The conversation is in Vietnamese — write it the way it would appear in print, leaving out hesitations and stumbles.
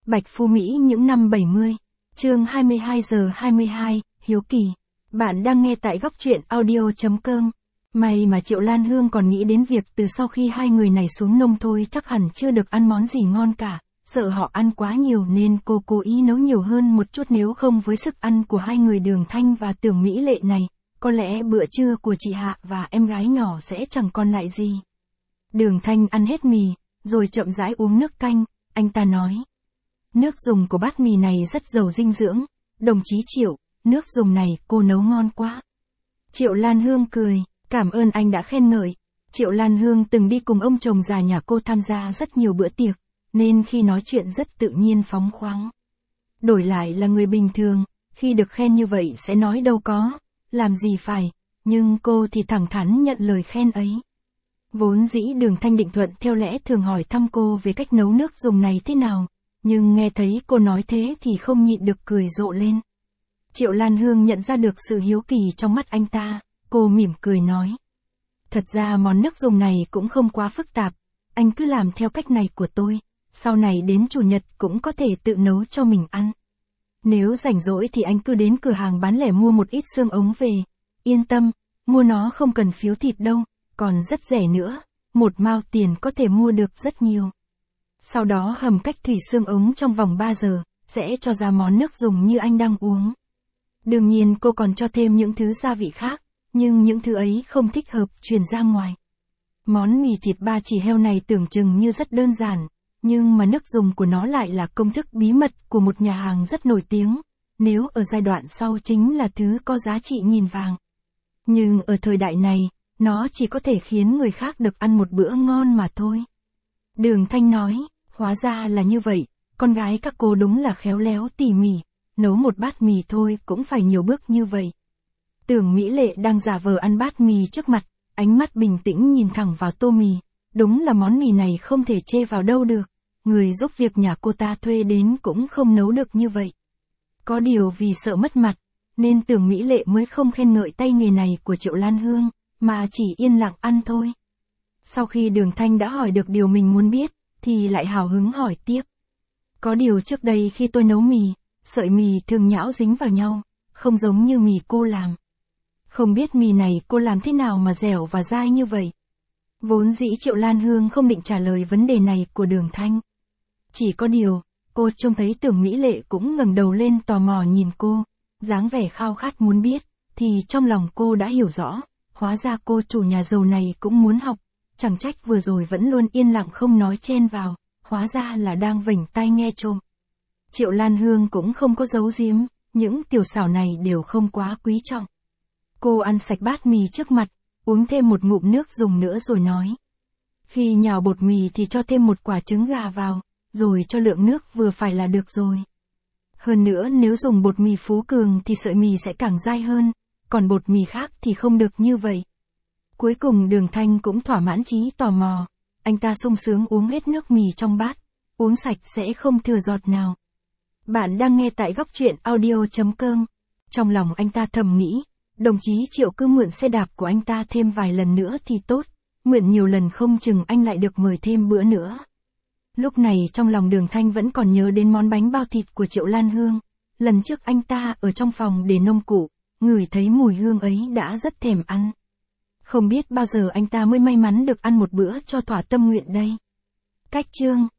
Bạch Phu Mỹ những năm 70. Chương 22:22, Hiếu Kỳ. Bạn đang nghe tại góc truyện audio.com. May mà Triệu Lan Hương còn nghĩ đến việc từ sau khi hai người này xuống nông thôi chắc hẳn chưa được ăn món gì ngon cả, sợ họ ăn quá nhiều nên cô cố ý nấu nhiều hơn một chút, nếu không với sức ăn của hai người Đường Thanh và Tưởng Mỹ Lệ này, có lẽ bữa trưa của chị Hạ và em gái nhỏ sẽ chẳng còn lại gì. Đường Thanh ăn hết mì, rồi chậm rãi uống nước canh, anh ta nói. Nước dùng của bát mì này rất giàu dinh dưỡng, đồng chí Triệu, nước dùng này cô nấu ngon quá. Triệu Lan Hương cười, cảm ơn anh đã khen ngợi. Triệu Lan Hương từng đi cùng ông chồng già nhà cô tham gia rất nhiều bữa tiệc, nên khi nói chuyện rất tự nhiên phóng khoáng. Đổi lại là người bình thường, khi được khen như vậy sẽ nói đâu có, làm gì phải, nhưng cô thì thẳng thắn nhận lời khen ấy. Vốn dĩ Đường Thanh định thuận theo lẽ thường hỏi thăm cô về cách nấu nước dùng này thế nào, nhưng nghe thấy cô nói thế thì không nhịn được cười rộ lên. Triệu Lan Hương nhận ra được sự hiếu kỳ trong mắt anh ta, cô mỉm cười nói. Thật ra món nước dùng này cũng không quá phức tạp, anh cứ làm theo cách này của tôi, sau này đến chủ nhật cũng có thể tự nấu cho mình ăn. Nếu rảnh rỗi thì anh cứ đến cửa hàng bán lẻ mua một ít xương ống về, yên tâm, mua nó không cần phiếu thịt đâu, còn rất rẻ nữa, 1 mao tiền có thể mua được rất nhiều. Sau đó hầm cách thủy xương ống trong vòng 3 giờ, sẽ cho ra món nước dùng như anh đang uống. Đương nhiên cô còn cho thêm những thứ gia vị khác, nhưng những thứ ấy không thích hợp truyền ra ngoài. Món mì thịt ba chỉ heo này tưởng chừng như rất đơn giản, nhưng mà nước dùng của nó lại là công thức bí mật của một nhà hàng rất nổi tiếng, nếu ở giai đoạn sau chính là thứ có giá trị nghìn vàng. Nhưng ở thời đại này, nó chỉ có thể khiến người khác được ăn một bữa ngon mà thôi. Đường Thanh nói, hóa ra là như vậy, con gái các cô đúng là khéo léo tỉ mỉ, nấu một bát mì thôi cũng phải nhiều bước như vậy. Tưởng Mỹ Lệ đang giả vờ ăn bát mì trước mặt, ánh mắt bình tĩnh nhìn thẳng vào tô mì, đúng là món mì này không thể chê vào đâu được, người giúp việc nhà cô ta thuê đến cũng không nấu được như vậy. Có điều vì sợ mất mặt, nên Tưởng Mỹ Lệ mới không khen ngợi tay nghề này của Triệu Lan Hương, mà chỉ yên lặng ăn thôi. Sau khi Đường Thanh đã hỏi được điều mình muốn biết, thì lại hào hứng hỏi tiếp. Có điều trước đây khi tôi nấu mì, sợi mì thường nhão dính vào nhau, không giống như mì cô làm. Không biết mì này cô làm thế nào mà dẻo và dai như vậy? Vốn dĩ Triệu Lan Hương không định trả lời vấn đề này của Đường Thanh. Chỉ có điều, cô trông thấy Tưởng Mỹ Lệ cũng ngẩng đầu lên tò mò nhìn cô, dáng vẻ khao khát muốn biết, thì trong lòng cô đã hiểu rõ, hóa ra cô chủ nhà giàu này cũng muốn học, chẳng trách vừa rồi vẫn luôn yên lặng không nói chen vào, hóa ra là đang vểnh tai nghe trộm. Triệu Lan Hương cũng không có giấu giếm, những tiểu xảo này đều không quá quý trọng. Cô ăn sạch bát mì trước mặt, uống thêm một ngụm nước dùng nữa rồi nói. Khi nhào bột mì thì cho thêm một quả trứng gà vào, rồi cho lượng nước vừa phải là được rồi. Hơn nữa nếu dùng bột mì Phú Cường thì sợi mì sẽ càng dai hơn, còn bột mì khác thì không được như vậy. Cuối cùng Đường Thanh cũng thỏa mãn chí tò mò, anh ta sung sướng uống hết nước mì trong bát, uống sạch sẽ không thừa giọt nào. Bạn đang nghe tại góc truyện audio.com. Trong lòng anh ta thầm nghĩ, đồng chí Triệu cứ mượn xe đạp của anh ta thêm vài lần nữa thì tốt, mượn nhiều lần không chừng anh lại được mời thêm bữa nữa. Lúc này trong lòng Đường Thanh vẫn còn nhớ đến món bánh bao thịt của Triệu Lan Hương, lần trước anh ta ở trong phòng để nông cụ, ngửi thấy mùi hương ấy đã rất thèm ăn. Không biết bao giờ anh ta mới may mắn được ăn một bữa cho thỏa tâm nguyện đây. Cách chương